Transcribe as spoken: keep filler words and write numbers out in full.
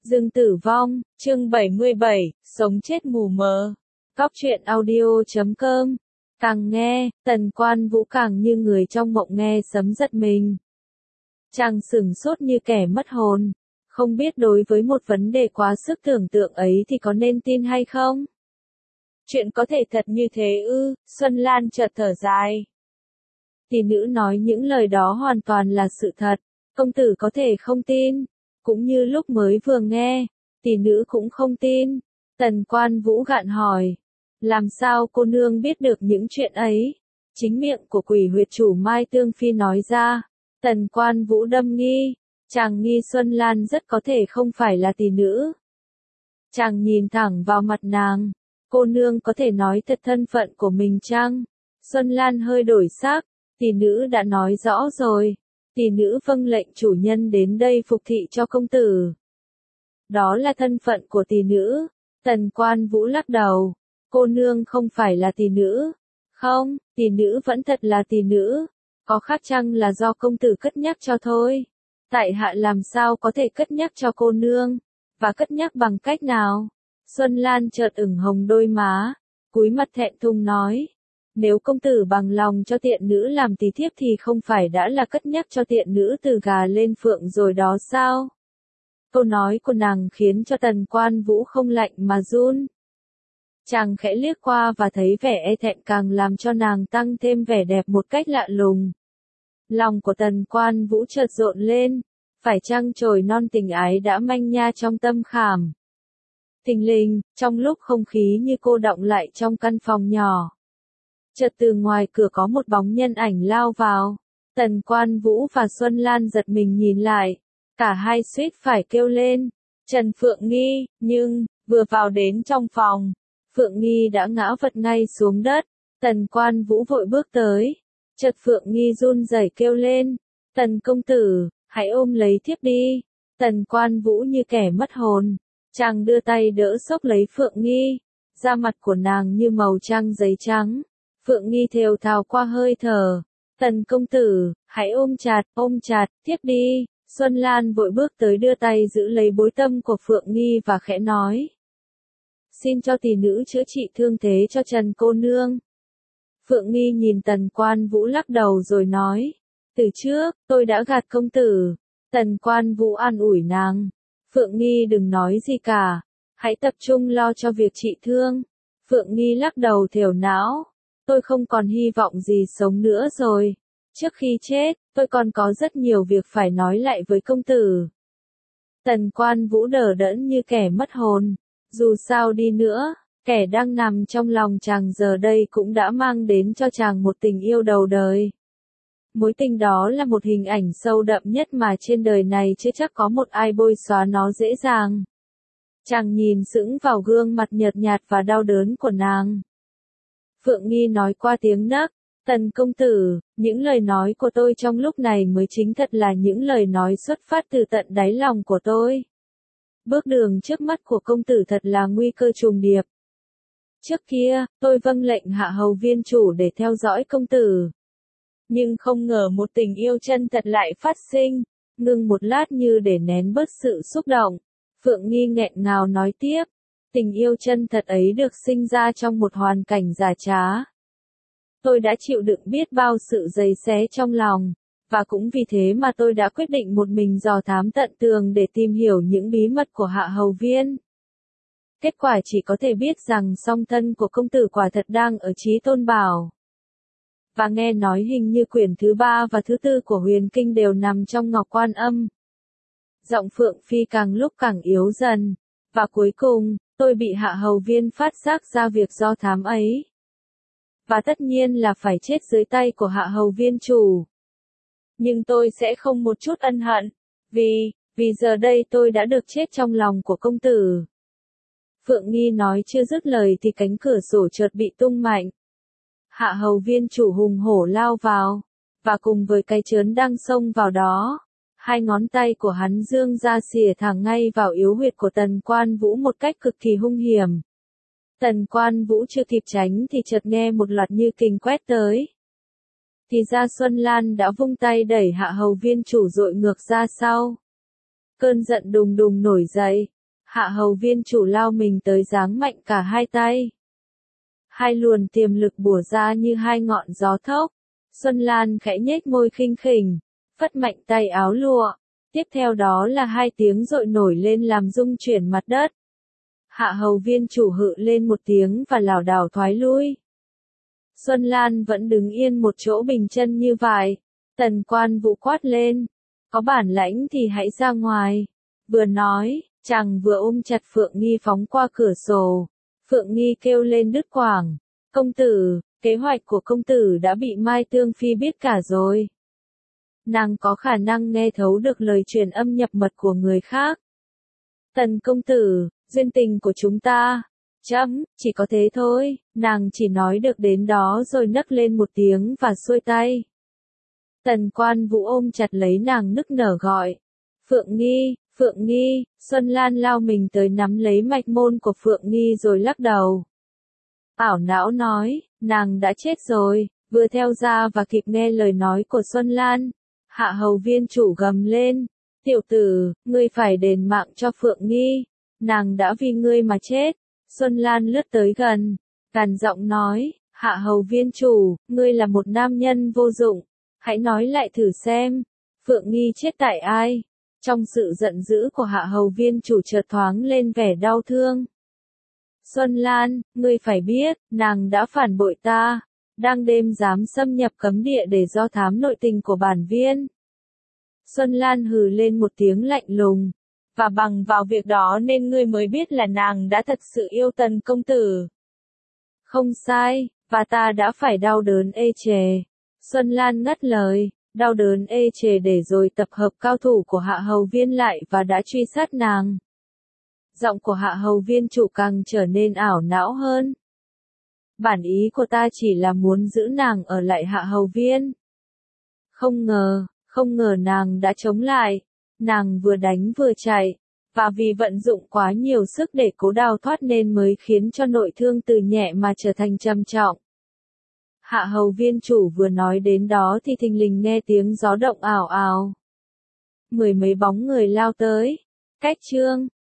Dương Tử Vong, chương bảy mươi bảy, sống chết mù mờ. Cóc truyện audio chấm com. Càng nghe, Tần Quan Vũ càng như người trong mộng nghe sấm giật mình. Chàng sửng sốt như kẻ mất hồn, không biết đối với một vấn đề quá sức tưởng tượng ấy thì có nên tin hay không? Chuyện có thể thật như thế ư? Xuân Lan chợt thở dài. Tỷ nữ nói những lời đó hoàn toàn là sự thật, công tử có thể không tin. Cũng như lúc mới vừa nghe, tỷ nữ cũng không tin. Tần Quan Vũ gạn hỏi, làm sao cô nương biết được những chuyện ấy? Chính miệng của quỷ huyệt chủ Mai Tương Phi nói ra. Tần Quan Vũ đâm nghi, chàng nghi Xuân Lan rất có thể không phải là tỷ nữ. Chàng nhìn thẳng vào mặt nàng, cô nương có thể nói thật thân phận của mình chăng? Xuân Lan hơi đổi sắc, tỷ nữ đã nói rõ rồi. Tỷ nữ vâng lệnh chủ nhân đến đây phục thị cho công tử. Đó là thân phận của tỷ nữ. Tần Quan Vũ lắc đầu. Cô nương không phải là tỷ nữ. Không, tỷ nữ vẫn thật là tỷ nữ. Có khác chăng là do công tử cất nhắc cho thôi. Tại hạ làm sao có thể cất nhắc cho cô nương? Và cất nhắc bằng cách nào? Xuân Lan chợt ửng hồng đôi má, cúi mặt thẹn thùng nói. Nếu công tử bằng lòng cho tiện nữ làm tí thiếp thì không phải đã là cất nhắc cho tiện nữ từ gà lên phượng rồi đó sao? Câu nói của nàng khiến cho Tần Quan Vũ không lạnh mà run. Chàng khẽ liếc qua và thấy vẻ e thẹn càng làm cho nàng tăng thêm vẻ đẹp một cách lạ lùng. Lòng của Tần Quan Vũ chợt rộn lên, phải chăng chồi non tình ái đã manh nha trong tâm khảm. Thình lình, trong lúc không khí như cô đọng lại trong căn phòng nhỏ. Chợt từ ngoài cửa có một bóng nhân ảnh lao vào. Tần Quan Vũ và Xuân Lan giật mình nhìn lại. Cả hai suýt phải kêu lên. Trần Phượng Nghi, nhưng, vừa vào đến trong phòng. Phượng Nghi đã ngã vật ngay xuống đất. Tần Quan Vũ vội bước tới. Chợt Phượng Nghi run rẩy kêu lên. Tần công tử, hãy ôm lấy thiếp đi. Tần Quan Vũ như kẻ mất hồn. Chàng đưa tay đỡ xốc lấy Phượng Nghi. Da mặt của nàng như màu trang giấy trắng. Phượng Nghi thều thào qua hơi thở. Tần công tử, hãy ôm chặt, ôm chặt, tiếp đi. Xuân Lan vội bước tới đưa tay giữ lấy bối tâm của Phượng Nghi và khẽ nói. Xin cho tỷ nữ chữa trị thương thế cho Trần cô nương. Phượng Nghi nhìn Tần Quan Vũ lắc đầu rồi nói. Từ trước, tôi đã gạt công tử. Tần Quan Vũ an ủi nàng. Phượng Nghi đừng nói gì cả. Hãy tập trung lo cho việc trị thương. Phượng Nghi lắc đầu thều não. Tôi không còn hy vọng gì sống nữa rồi. Trước khi chết, tôi còn có rất nhiều việc phải nói lại với công tử. Tần Quan Vũ đờ đẫn như kẻ mất hồn. Dù sao đi nữa, kẻ đang nằm trong lòng chàng giờ đây cũng đã mang đến cho chàng một tình yêu đầu đời. Mối tình đó là một hình ảnh sâu đậm nhất mà trên đời này chưa chắc có một ai bôi xóa nó dễ dàng. Chàng nhìn sững vào gương mặt nhợt nhạt và đau đớn của nàng. Phượng Nghi nói qua tiếng nấc, Tần công tử, những lời nói của tôi trong lúc này mới chính thật là những lời nói xuất phát từ tận đáy lòng của tôi. Bước đường trước mắt của công tử thật là nguy cơ trùng điệp. Trước kia, tôi vâng lệnh hạ hầu viên chủ để theo dõi công tử. Nhưng không ngờ một tình yêu chân thật lại phát sinh, ngừng một lát như để nén bớt sự xúc động. Phượng Nghi nghẹn ngào nói tiếp. Tình yêu chân thật ấy được sinh ra trong một hoàn cảnh giả trá. Tôi đã chịu đựng biết bao sự giày xé trong lòng, và cũng vì thế mà tôi đã quyết định một mình dò thám tận tường để tìm hiểu những bí mật của hạ hầu viên. Kết quả chỉ có thể biết rằng song thân của công tử quả thật đang ở Chí Tôn Bảo. Và nghe nói hình như quyển thứ ba và thứ tư của Huyền Kinh đều nằm trong Ngọc Quan Âm. Giọng Phượng Phi càng lúc càng yếu dần, và cuối cùng, tôi bị hạ hầu viên phát giác ra việc do thám ấy. Và tất nhiên là phải chết dưới tay của hạ hầu viên chủ. Nhưng tôi sẽ không một chút ân hận, vì, vì giờ đây tôi đã được chết trong lòng của công tử. Phượng Nghi nói chưa dứt lời thì cánh cửa sổ chợt bị tung mạnh. Hạ hầu viên chủ hùng hổ lao vào, và cùng với cái trớn đang xông vào đó. Hai ngón tay của hắn dương ra xìa thẳng ngay vào yếu huyệt của Tần Quan Vũ một cách cực kỳ hung hiểm. Tần Quan Vũ chưa kịp tránh thì chợt nghe một loạt như kình quét tới. Thì ra Xuân Lan đã vung tay đẩy hạ hầu viên chủ dội ngược ra sau. Cơn giận đùng đùng nổi dậy, Hạ hầu viên chủ lao mình tới giáng mạnh cả hai tay. Hai luồn tiềm lực bủa ra như hai ngọn gió thốc. Xuân Lan khẽ nhếch môi khinh khỉnh, phất mạnh tay áo lụa. Tiếp theo đó là hai tiếng dội nổi lên làm rung chuyển mặt đất. Hạ hầu viên chủ hự lên một tiếng và lảo đảo thoái lui. Xuân Lan vẫn đứng yên một chỗ bình chân như vậy. Tần Quan Vũ quát lên. Có bản lãnh thì hãy ra ngoài. Vừa nói, chàng vừa ôm chặt Phượng Nghi phóng qua cửa sổ. Phượng Nghi kêu lên đứt quãng. Công tử, kế hoạch của công tử đã bị Mai Tương Phi biết cả rồi. Nàng có khả năng nghe thấu được lời truyền âm nhập mật của người khác. Tần công tử, duyên tình của chúng ta. Chấm, chỉ có thế thôi. Nàng chỉ nói được đến đó rồi nấc lên một tiếng và xuôi tay. Tần Quan Vũ ôm chặt lấy nàng nức nở gọi. Phượng Nghi, Phượng Nghi. Xuân Lan lao mình tới nắm lấy mạch môn của Phượng Nghi rồi lắc đầu. Ảo não nói, nàng đã chết rồi. Vừa theo ra và kịp nghe lời nói của Xuân Lan. Hạ hầu viên chủ gầm lên. Tiểu tử, ngươi phải đền mạng cho Phượng Nghi. Nàng đã vì ngươi mà chết. Xuân Lan lướt tới gần. Gằn giọng nói, hạ hầu viên chủ, ngươi là một nam nhân vô dụng. Hãy nói lại thử xem. Phượng Nghi chết tại ai? Trong sự giận dữ của hạ hầu viên chủ chợt thoáng lên vẻ đau thương. Xuân Lan, ngươi phải biết, nàng đã phản bội ta. Đang đêm dám xâm nhập cấm địa để do thám nội tình của bản viên. Xuân Lan hừ lên một tiếng lạnh lùng. Và bằng vào việc đó nên ngươi mới biết là nàng đã thật sự yêu Tần công tử. Không sai, và ta đã phải đau đớn ê chề. Xuân Lan ngắt lời, đau đớn ê chề để rồi tập hợp cao thủ của hạ hầu viên lại và đã truy sát nàng. Giọng của hạ hầu viên chủ càng trở nên ảo não hơn. Bản ý của ta chỉ là muốn giữ nàng ở lại hạ hầu viên. Không ngờ, không ngờ nàng đã chống lại. Nàng vừa đánh vừa chạy, và vì vận dụng quá nhiều sức để cố đào thoát nên mới khiến cho nội thương từ nhẹ mà trở thành trầm trọng. Hạ hầu viên chủ vừa nói đến đó thì thình lình nghe tiếng gió động ảo ảo. Mười mấy bóng người lao tới. Cách chương